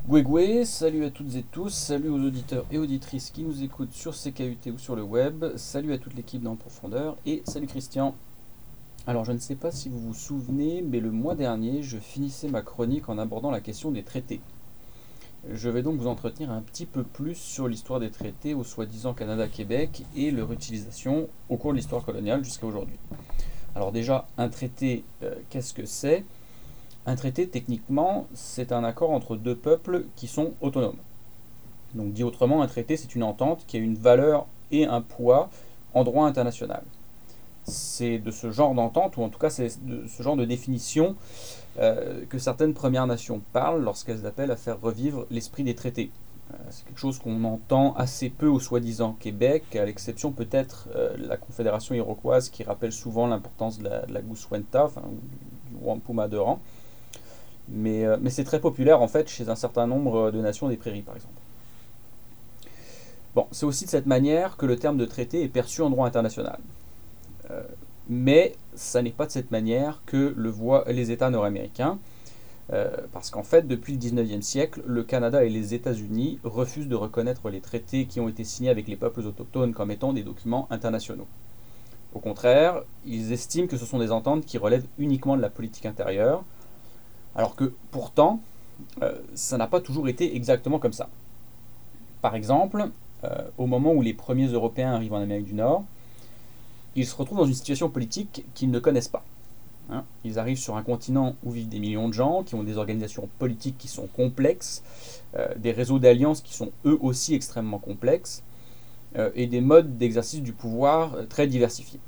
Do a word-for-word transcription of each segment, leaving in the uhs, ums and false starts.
Goué, salut à toutes et tous, salut aux auditeurs et auditrices qui nous écoutent sur C K U T ou sur le web, salut à toute l'équipe dans Profondeur et salut Christian. Alors je ne sais pas si vous vous souvenez, mais le mois dernier, je finissais ma chronique en abordant la question des traités. Je vais donc vous entretenir un petit peu plus sur l'histoire des traités au soi-disant Canada-Québec et leur utilisation au cours de l'histoire coloniale jusqu'à aujourd'hui. Alors déjà, un traité, euh, qu'est-ce que c'est? Un traité, techniquement, c'est un accord entre deux peuples qui sont autonomes. Donc dit autrement, un traité, c'est une entente qui a une valeur et un poids en droit international. C'est de ce genre d'entente, ou en tout cas c'est de ce genre de définition euh, que certaines Premières Nations parlent lorsqu'elles appellent à faire revivre l'esprit des traités. Euh, c'est quelque chose qu'on entend assez peu au soi-disant Québec, à l'exception peut-être euh, la Confédération iroquoise qui rappelle souvent l'importance de la, de la Guswenta, enfin, du, du Wampuma de rang. Mais, euh, mais c'est très populaire en fait chez un certain nombre de nations des prairies par exemple. Bon, c'est aussi de cette manière que le terme de traité est perçu en droit international. Euh, mais ça n'est pas de cette manière que le voient les États nord-américains, euh, parce qu'en fait, depuis le dix-neuvième siècle, le Canada et les États-Unis refusent de reconnaître les traités qui ont été signés avec les peuples autochtones comme étant des documents internationaux. Au contraire, ils estiment que ce sont des ententes qui relèvent uniquement de la politique intérieure, alors que pourtant, euh, ça n'a pas toujours été exactement comme ça. Par exemple, euh, au moment où les premiers Européens arrivent en Amérique du Nord, ils se retrouvent dans une situation politique qu'ils ne connaissent pas. Hein. Ils arrivent sur un continent où vivent des millions de gens, qui ont des organisations politiques qui sont complexes, euh, des réseaux d'alliances qui sont eux aussi extrêmement complexes, euh, et des modes d'exercice du pouvoir euh, très diversifiés.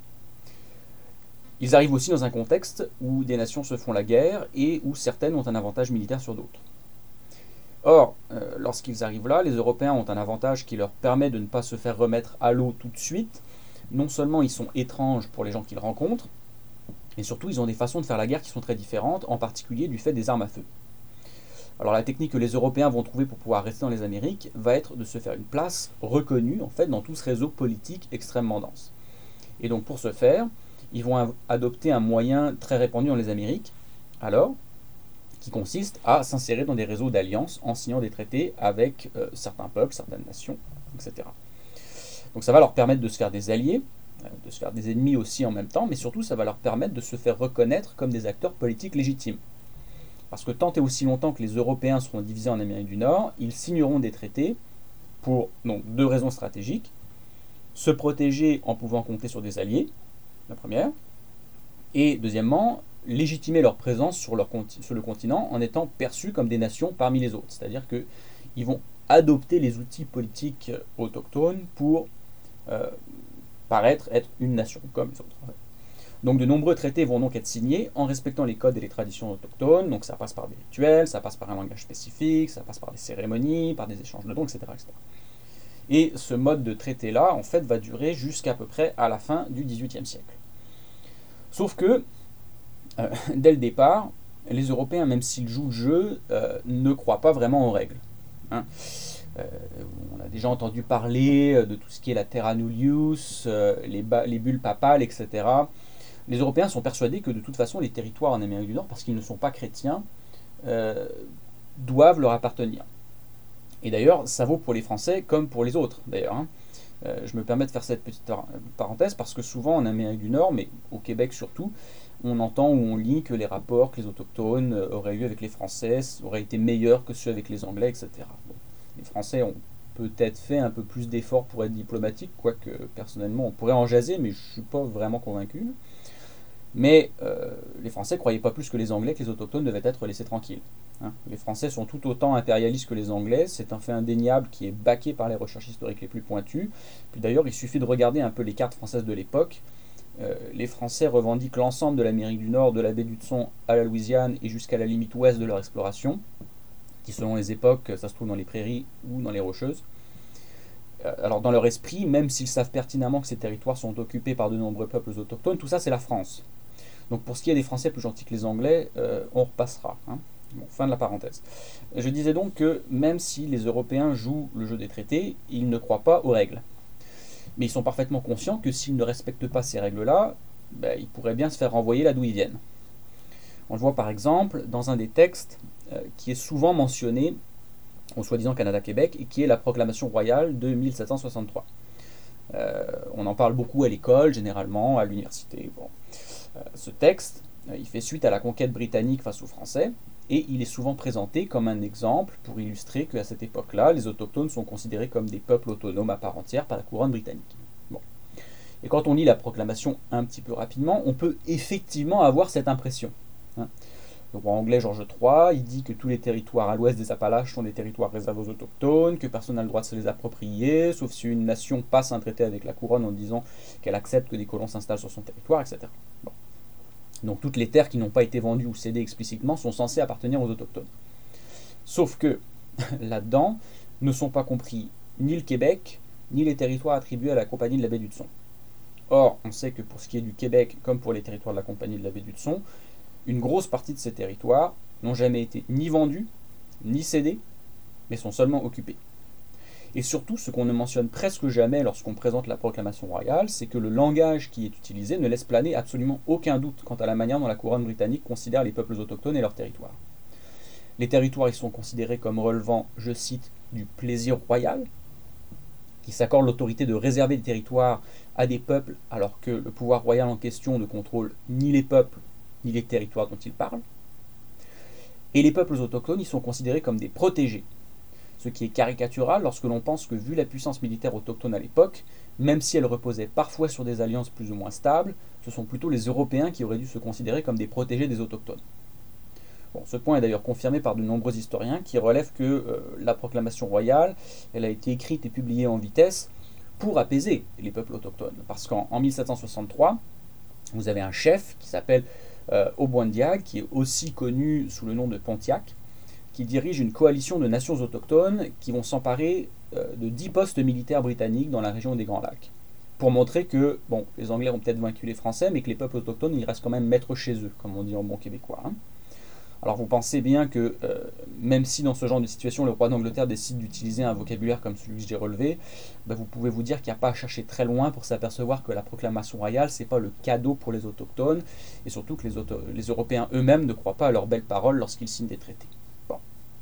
Ils arrivent aussi dans un contexte où des nations se font la guerre et où certaines ont un avantage militaire sur d'autres. Or, euh, lorsqu'ils arrivent là, les Européens ont un avantage qui leur permet de ne pas se faire remettre à l'eau tout de suite. Non seulement ils sont étranges pour les gens qu'ils rencontrent, et surtout ils ont des façons de faire la guerre qui sont très différentes, en particulier du fait des armes à feu. Alors la technique que les Européens vont trouver pour pouvoir rester dans les Amériques va être de se faire une place reconnue en fait dans tout ce réseau politique extrêmement dense. Et donc pour ce faire, ils vont adopter un moyen très répandu dans les Amériques, alors, qui consiste à s'insérer dans des réseaux d'alliances en signant des traités avec euh, certains peuples, certaines nations, et cetera. Donc ça va leur permettre de se faire des alliés, euh, de se faire des ennemis aussi en même temps, mais surtout ça va leur permettre de se faire reconnaître comme des acteurs politiques légitimes. Parce que tant et aussi longtemps que les Européens seront divisés en Amérique du Nord, ils signeront des traités pour donc, deux raisons stratégiques. Se protéger en pouvant compter sur des alliés, la première, et deuxièmement, légitimer leur présence sur, leur, sur le continent en étant perçus comme des nations parmi les autres. C'est-à-dire qu'ils vont adopter les outils politiques autochtones pour euh, paraître être une nation comme les autres. En fait. Donc de nombreux traités vont donc être signés en respectant les codes et les traditions autochtones. Donc ça passe par des rituels, ça passe par un langage spécifique, ça passe par des cérémonies, par des échanges de dons, et cetera, et cetera. Et ce mode de traité-là, en fait, va durer jusqu'à peu près à la fin du dix-huitième siècle. Sauf que, euh, dès le départ, les Européens, même s'ils jouent le jeu, euh, ne croient pas vraiment aux règles. Hein. Euh, on a déjà entendu parler de tout ce qui est la terra nullius, euh, les, les bulles papales, et cetera. Les Européens sont persuadés que de toute façon, les territoires en Amérique du Nord, parce qu'ils ne sont pas chrétiens, euh, doivent leur appartenir. Et d'ailleurs, ça vaut pour les Français comme pour les autres, d'ailleurs. Hein. Euh, je me permets de faire cette petite parenthèse parce que souvent en Amérique du Nord, mais au Québec surtout, on entend ou on lit que les rapports que les autochtones auraient eu avec les Français auraient été meilleurs que ceux avec les Anglais, et cetera. Bon. Les Français ont peut-être fait un peu plus d'efforts pour être diplomatiques, quoique personnellement on pourrait en jaser, mais je ne suis pas vraiment convaincu. Mais euh, les Français ne croyaient pas plus que les Anglais que les autochtones devaient être laissés tranquilles. Hein. Les Français sont tout autant impérialistes que les Anglais, c'est un fait indéniable qui est baqué par les recherches historiques les plus pointues. Puis d'ailleurs, il suffit de regarder un peu les cartes françaises de l'époque. Euh, les Français revendiquent l'ensemble de l'Amérique du Nord, de la baie d'Hudson à la Louisiane et jusqu'à la limite ouest de leur exploration, qui selon les époques, ça se trouve dans les prairies ou dans les rocheuses. Alors dans leur esprit, même s'ils savent pertinemment que ces territoires sont occupés par de nombreux peuples autochtones, tout ça c'est la France. Donc pour ce qui est des Français plus gentils que les Anglais, euh, on repassera. Hein. Bon, fin de la parenthèse. Je disais donc que même si les Européens jouent le jeu des traités, ils ne croient pas aux règles. Mais ils sont parfaitement conscients que s'ils ne respectent pas ces règles-là, ben, ils pourraient bien se faire renvoyer là d'où ils viennent. On le voit par exemple dans un des textes euh, qui est souvent mentionné au soi-disant Canada-Québec, et qui est la proclamation royale de mille sept cent soixante-trois. Euh, on en parle beaucoup à l'école, généralement, à l'université. Bon. Euh, ce texte, euh, il fait suite à la conquête britannique face aux Français, et il est souvent présenté comme un exemple pour illustrer qu'à cette époque-là, les autochtones sont considérés comme des peuples autonomes à part entière par la couronne britannique. Bon. Et quand on lit la proclamation un petit peu rapidement, on peut effectivement avoir cette impression. Hein. Donc en anglais, George trois, il dit que tous les territoires à l'ouest des Appalaches sont des territoires réservés aux autochtones, que personne n'a le droit de se les approprier, sauf si une nation passe un traité avec la couronne en disant qu'elle accepte que des colons s'installent sur son territoire, et cetera. Bon. Donc toutes les terres qui n'ont pas été vendues ou cédées explicitement sont censées appartenir aux autochtones. Sauf que, là-dedans, ne sont pas compris ni le Québec, ni les territoires attribués à la Compagnie de la Baie d'Hudson. Or, on sait que pour ce qui est du Québec, comme pour les territoires de la Compagnie de la Baie d'Hudson, une grosse partie de ces territoires n'ont jamais été ni vendus, ni cédés, mais sont seulement occupés. Et surtout, ce qu'on ne mentionne presque jamais lorsqu'on présente la proclamation royale, c'est que le langage qui est utilisé ne laisse planer absolument aucun doute quant à la manière dont la couronne britannique considère les peuples autochtones et leurs territoires. Les territoires, ils sont considérés comme relevant, je cite, du plaisir royal, qui s'accorde l'autorité de réserver des territoires à des peuples, alors que le pouvoir royal en question ne contrôle ni les peuples, ni les territoires dont ils parlent. Et les peuples autochtones, ils sont considérés comme des protégés, ce qui est caricatural lorsque l'on pense que, vu la puissance militaire autochtone à l'époque, même si elle reposait parfois sur des alliances plus ou moins stables, ce sont plutôt les Européens qui auraient dû se considérer comme des protégés des autochtones. Bon, ce point est d'ailleurs confirmé par de nombreux historiens qui relèvent que euh, la proclamation royale, elle a été écrite et publiée en vitesse pour apaiser les peuples autochtones. Parce qu'en mille sept cent soixante-trois, vous avez un chef qui s'appelle euh, Obwandiag, qui est aussi connu sous le nom de Pontiac, qui dirige une coalition de nations autochtones qui vont s'emparer euh, de dix postes militaires britanniques dans la région des Grands Lacs, pour montrer que, bon, les Anglais ont peut-être vaincu les Français, mais que les peuples autochtones, ils restent quand même maîtres chez eux, comme on dit en bon québécois. Hein. Alors vous pensez bien que, euh, même si dans ce genre de situation, le roi d'Angleterre décide d'utiliser un vocabulaire comme celui que j'ai relevé, ben vous pouvez vous dire qu'il n'y a pas à chercher très loin pour s'apercevoir que la proclamation royale, c'est pas le cadeau pour les autochtones, et surtout que les, auto les Européens eux-mêmes ne croient pas à leurs belles paroles lorsqu'ils signent des traités. Bon.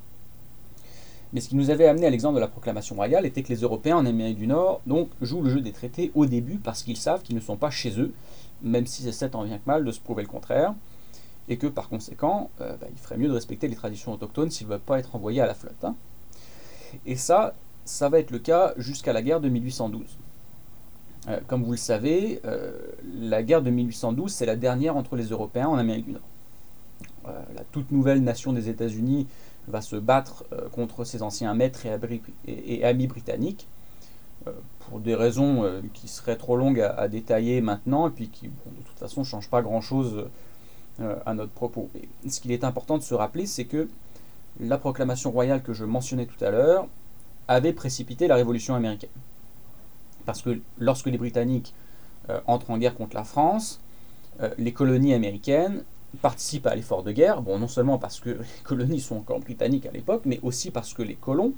Mais ce qui nous avait amené à l'exemple de la proclamation royale était que les Européens en Amérique du Nord donc, jouent le jeu des traités au début parce qu'ils savent qu'ils ne sont pas chez eux, même si c'est tant bien que mal de se prouver le contraire, et que par conséquent, euh, bah, il ferait mieux de respecter les traditions autochtones s'ils ne veulent pas être envoyés à la flotte. Hein. Et ça, ça va être le cas jusqu'à la guerre de mille huit cent douze. Euh, comme vous le savez, euh, la guerre de mille huit cent douze, c'est la dernière entre les Européens en Amérique du Nord. Euh, la toute nouvelle nation des États-Unis va se battre euh, contre ses anciens maîtres et, abri et, et amis britanniques, euh, pour des raisons euh, qui seraient trop longues à, à détailler maintenant, et puis qui, bon, de toute façon, ne changent pas grand-chose euh, à notre propos. Et ce qu'il est important de se rappeler, c'est que la proclamation royale que je mentionnais tout à l'heure avait précipité la Révolution américaine. Parce que lorsque les Britanniques euh, entrent en guerre contre la France, euh, les colonies américaines participent à l'effort de guerre, bon, non seulement parce que les colonies sont encore britanniques à l'époque, mais aussi parce que les colons,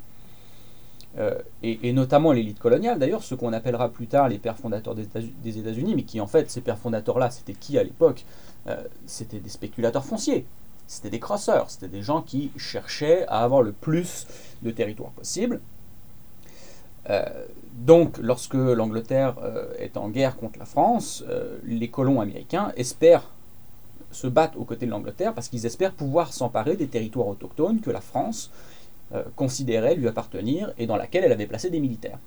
euh, et, et notamment l'élite coloniale d'ailleurs, ce qu'on appellera plus tard les pères fondateurs des États-Unis, mais qui en fait, ces pères fondateurs-là, c'était qui à l'époque? euh, C'était des spéculateurs fonciers, c'était des crosseurs, c'était des gens qui cherchaient à avoir le plus de territoire possible. Euh, donc, lorsque l'Angleterre euh, est en guerre contre la France, euh, les colons américains espèrent se battent aux côtés de l'Angleterre parce qu'ils espèrent pouvoir s'emparer des territoires autochtones que la France euh, considérait lui appartenir et dans laquelle elle avait placé des militaires.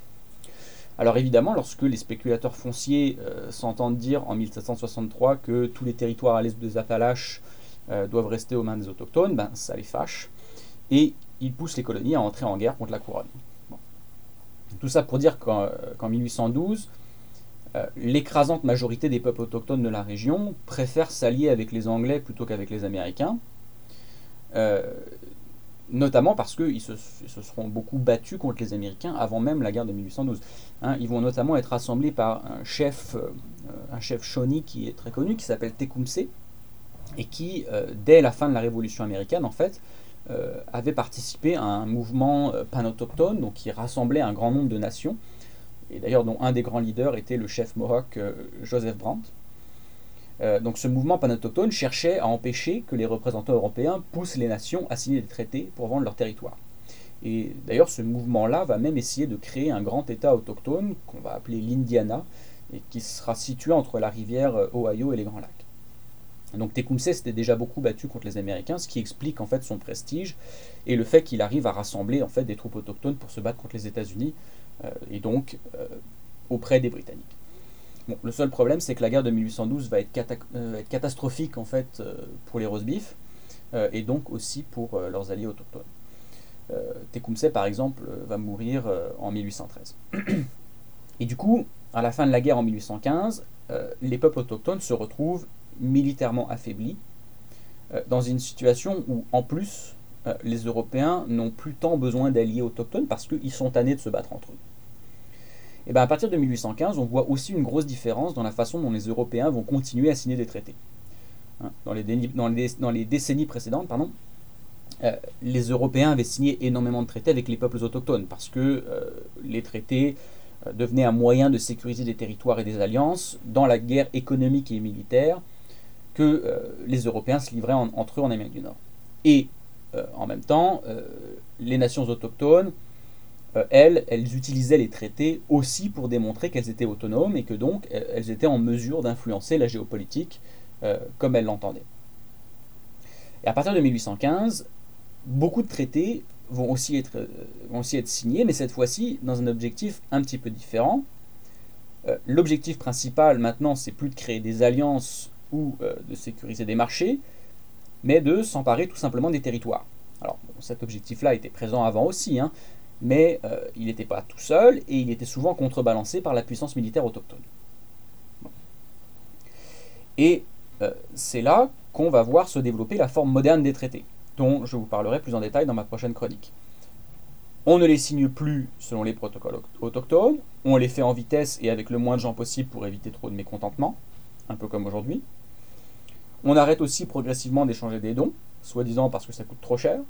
Alors évidemment, lorsque les spéculateurs fonciers euh, s'entendent dire en mille sept cent soixante-trois que tous les territoires à l'est des Appalaches euh, doivent rester aux mains des autochtones, ben, ça les fâche et ils poussent les colonies à entrer en guerre contre la couronne. Bon. Tout ça pour dire qu'en, qu'en mille huit cent douze, Euh, l'écrasante majorité des peuples autochtones de la région préfèrent s'allier avec les Anglais plutôt qu'avec les Américains, euh, notamment parce qu'ils se, se seront beaucoup battus contre les Américains avant même la guerre de mille huit cent douze. Hein, ils vont notamment être assemblés par un chef, euh, un chef Shawnee qui est très connu, qui s'appelle Tecumseh, et qui, euh, dès la fin de la Révolution américaine, en fait, euh, avait participé à un mouvement euh, panautochtone, donc qui rassemblait un grand nombre de nations, et d'ailleurs dont un des grands leaders était le chef Mohawk euh, Joseph Brant. Euh, donc ce mouvement panautochtone cherchait à empêcher que les représentants européens poussent les nations à signer des traités pour vendre leur territoire. Et d'ailleurs, ce mouvement-là va même essayer de créer un grand État autochtone qu'on va appeler l'Indiana, et qui sera situé entre la rivière Ohio et les Grands Lacs. Donc Tecumseh s'était déjà beaucoup battu contre les Américains, ce qui explique en fait son prestige et le fait qu'il arrive à rassembler en fait des troupes autochtones pour se battre contre les États-Unis euh, et donc euh, auprès des Britanniques. Bon, le seul problème, c'est que la guerre de mille huit cent douze va être, cata euh, être catastrophique en fait euh, pour les Rosebifs euh, et donc aussi pour euh, leurs alliés autochtones. Euh, Tecumseh, par exemple, va mourir euh, en mille huit cent treize. Et du coup, à la fin de la guerre en mille huit cent quinze, euh, les peuples autochtones se retrouvent militairement affaiblis, euh, dans une situation où, en plus, euh, les Européens n'ont plus tant besoin d'alliés autochtones parce qu'ils sont tannés de se battre entre eux. Et bien à partir de mille huit cent quinze, on voit aussi une grosse différence dans la façon dont les Européens vont continuer à signer des traités. Hein, dans, les dans, les, dans les décennies précédentes, pardon, euh, les Européens avaient signé énormément de traités avec les peuples autochtones parce que euh, les traités euh, devenaient un moyen de sécuriser des territoires et des alliances dans la guerre économique et militaire que euh, les Européens se livraient en, entre eux en Amérique du Nord. Et euh, en même temps, euh, les nations autochtones, euh, elles, elles utilisaient les traités aussi pour démontrer qu'elles étaient autonomes et que donc elles étaient en mesure d'influencer la géopolitique euh, comme elles l'entendaient. Et à partir de mille huit cent quinze, beaucoup de traités vont aussi être, euh, vont aussi être signés, mais cette fois-ci dans un objectif un petit peu différent. Euh, L'objectif principal maintenant, c'est plus de créer des alliances ou euh, de sécuriser des marchés, mais de s'emparer tout simplement des territoires. Alors, bon, cet objectif-là était présent avant aussi, hein, mais euh, il n'était pas tout seul et il était souvent contrebalancé par la puissance militaire autochtone. Bon. Et euh, c'est là qu'on va voir se développer la forme moderne des traités, dont je vous parlerai plus en détail dans ma prochaine chronique. On ne les signe plus selon les protocoles autochtones, on les fait en vitesse et avec le moins de gens possible pour éviter trop de mécontentement, un peu comme aujourd'hui. On arrête aussi progressivement d'échanger des dons, soi-disant parce que ça coûte trop cher.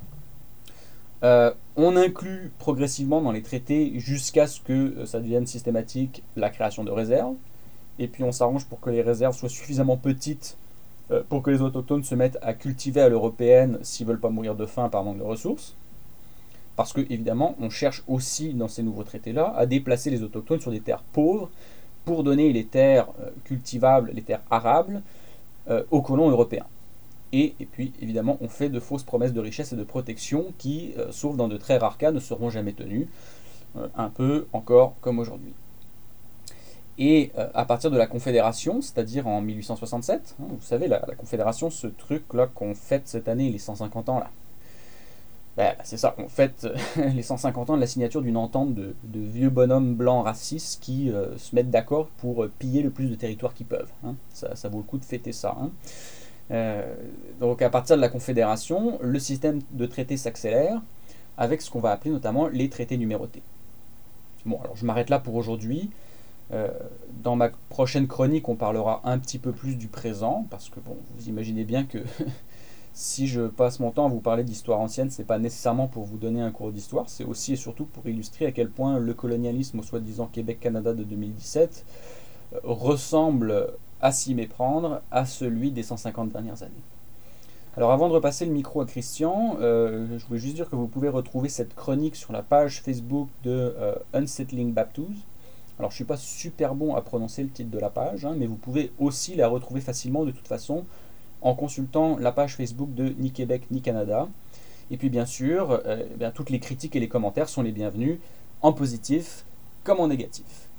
Euh, on inclut progressivement dans les traités, jusqu'à ce que ça devienne systématique, la création de réserves. Et puis on s'arrange pour que les réserves soient suffisamment petites euh, pour que les autochtones se mettent à cultiver à l'européenne s'ils ne veulent pas mourir de faim par manque de ressources. Parce que, évidemment, on cherche aussi dans ces nouveaux traités-là à déplacer les autochtones sur des terres pauvres pour donner les terres euh, cultivables, les terres arables, euh, aux colons européens. Et, et puis, évidemment, on fait de fausses promesses de richesse et de protection qui, euh, sauf dans de très rares cas, ne seront jamais tenues, euh, un peu encore comme aujourd'hui. Et euh, à partir de la Confédération, c'est-à-dire en mille huit cent soixante-sept, hein, vous savez, la, la Confédération, ce truc-là qu'on fête cette année, les cent cinquante ans, là, ben, c'est ça, on fête les cent cinquante ans de la signature d'une entente de, de vieux bonhommes blancs racistes qui euh, se mettent d'accord pour euh, piller le plus de territoires qu'ils peuvent. Hein. Ça, ça vaut le coup de fêter ça. Hein. Euh, donc à partir de la Confédération, le système de traités s'accélère avec ce qu'on va appeler notamment les traités numérotés. Bon, alors je m'arrête là pour aujourd'hui. Euh, dans ma prochaine chronique, on parlera un petit peu plus du présent, parce que bon, vous imaginez bien que si je passe mon temps à vous parler d'histoire ancienne, c'est pas nécessairement pour vous donner un cours d'histoire, c'est aussi et surtout pour illustrer à quel point le colonialisme au soi-disant Québec-Canada de deux mille dix-sept euh, ressemble à s'y méprendre à celui des cent cinquante dernières années. Alors avant de repasser le micro à Christian, euh, je voulais juste dire que vous pouvez retrouver cette chronique sur la page Facebook de euh, Unsettling Baptous. Alors je ne suis pas super bon à prononcer le titre de la page, hein, mais vous pouvez aussi la retrouver facilement de toute façon en consultant la page Facebook de Ni Québec ni Canada. Et puis bien sûr, euh, bien, toutes les critiques et les commentaires sont les bienvenus, en positif comme en négatif.